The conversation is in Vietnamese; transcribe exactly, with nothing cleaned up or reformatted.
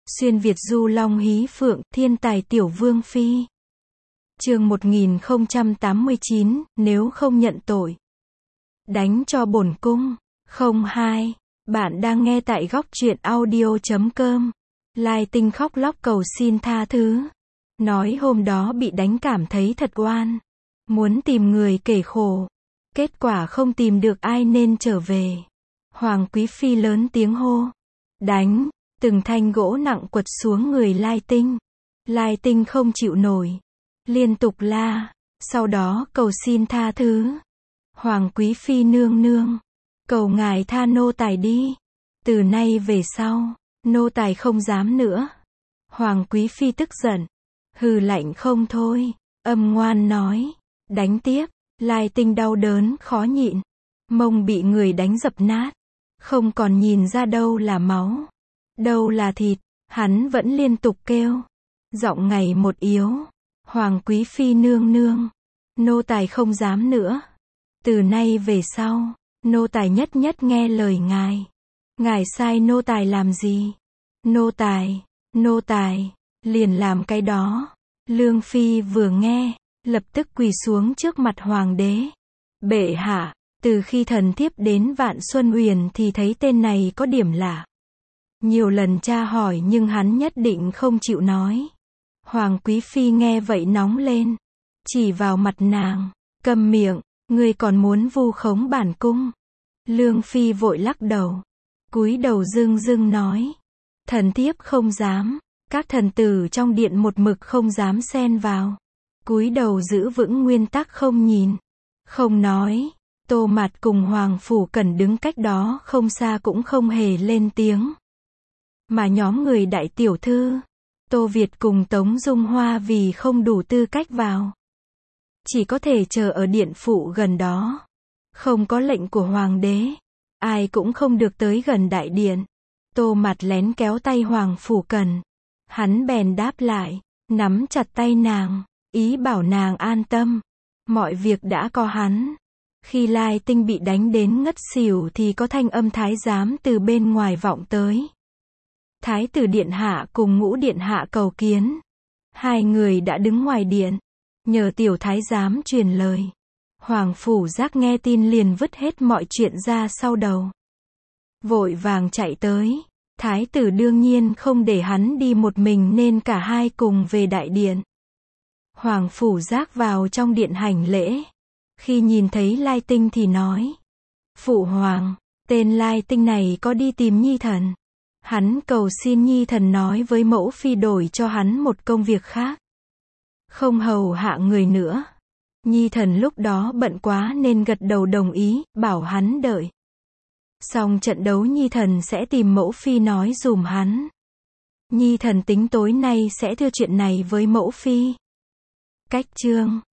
Xuyên Việt du long hí phượng, thiên tài tiểu vương phi. Chương một nghìn không trăm tám mươi chín, nếu không nhận tội, đánh cho bổn cung. Không hai. Bạn đang nghe tại góc truyện audio chấm com. Lai Tinh khóc lóc cầu xin tha thứ. Nói hôm đó bị đánh cảm thấy thật oan. Muốn tìm người kể khổ. Kết quả không tìm được ai nên trở về. Hoàng Quý Phi lớn tiếng hô. Đánh. Từng thanh gỗ nặng quật xuống người Lai Tinh. Lai Tinh không chịu nổi. Liên tục la. Sau đó cầu xin tha thứ. Hoàng Quý Phi nương nương. Cầu ngài tha nô tài đi. Từ nay về sau, nô tài không dám nữa. Hoàng Quý Phi tức giận. Hừ lạnh không thôi. Âm ngoan nói. Đánh tiếp. Lai Tinh đau đớn khó nhịn. Mông bị người đánh dập nát. Không còn nhìn ra đâu là máu. Đâu là thịt. Hắn vẫn liên tục kêu. Giọng ngày một yếu. Hoàng Quý Phi nương nương. Nô tài không dám nữa. Từ nay về sau, nô tài nhất nhất nghe lời ngài. Ngài sai nô tài làm gì? Nô tài, nô tài, liền làm cái đó. Lương Phi vừa nghe, lập tức quỳ xuống trước mặt hoàng đế. Bệ hạ, từ khi thần thiếp đến Vạn Xuân Uyển thì thấy tên này có điểm lạ. Nhiều lần tra hỏi nhưng hắn nhất định không chịu nói. Hoàng Quý Phi nghe vậy nóng lên. Chỉ vào mặt nàng. Câm miệng, ngươi còn muốn vu khống bản cung. Lương Phi vội lắc đầu. Cúi đầu dưng dưng nói. Thần thiếp không dám. Các thần tử trong điện một mực không dám xen vào. Cúi đầu giữ vững nguyên tắc không nhìn. Không nói. Tô Mạt cùng Hoàng Phủ Cẩn đứng cách đó không xa cũng không hề lên tiếng. Mà nhóm người đại tiểu thư, Tô Việt cùng Tống Dung Hoa vì không đủ tư cách vào. Chỉ có thể chờ ở điện phụ gần đó. Không có lệnh của hoàng đế. Ai cũng không được tới gần đại điện. Tô Mạt lén kéo tay Hoàng Phủ Cẩn. Hắn bèn đáp lại, nắm chặt tay nàng, ý bảo nàng an tâm. Mọi việc đã có hắn. Khi Lai Tinh bị đánh đến ngất xỉu thì có thanh âm thái giám từ bên ngoài vọng tới. Thái tử điện hạ cùng ngũ điện hạ cầu kiến. Hai người đã đứng ngoài điện. Nhờ tiểu thái giám truyền lời. Hoàng Phủ Giác nghe tin liền vứt hết mọi chuyện ra sau đầu. Vội vàng chạy tới. Thái tử đương nhiên không để hắn đi một mình nên cả hai cùng về đại điện. Hoàng Phủ Giác vào trong điện hành lễ. Khi nhìn thấy Lai Tinh thì nói. Phụ hoàng, tên Lai Tinh này có đi tìm nhi thần. Hắn cầu xin nhi thần nói với mẫu phi đổi cho hắn một công việc khác. Không hầu hạ người nữa. Nhi thần lúc đó bận quá nên gật đầu đồng ý, bảo hắn đợi. Xong trận đấu nhi thần sẽ tìm mẫu phi nói dùm hắn. Nhi thần tính tối nay sẽ thưa chuyện này với mẫu phi. Cách chương.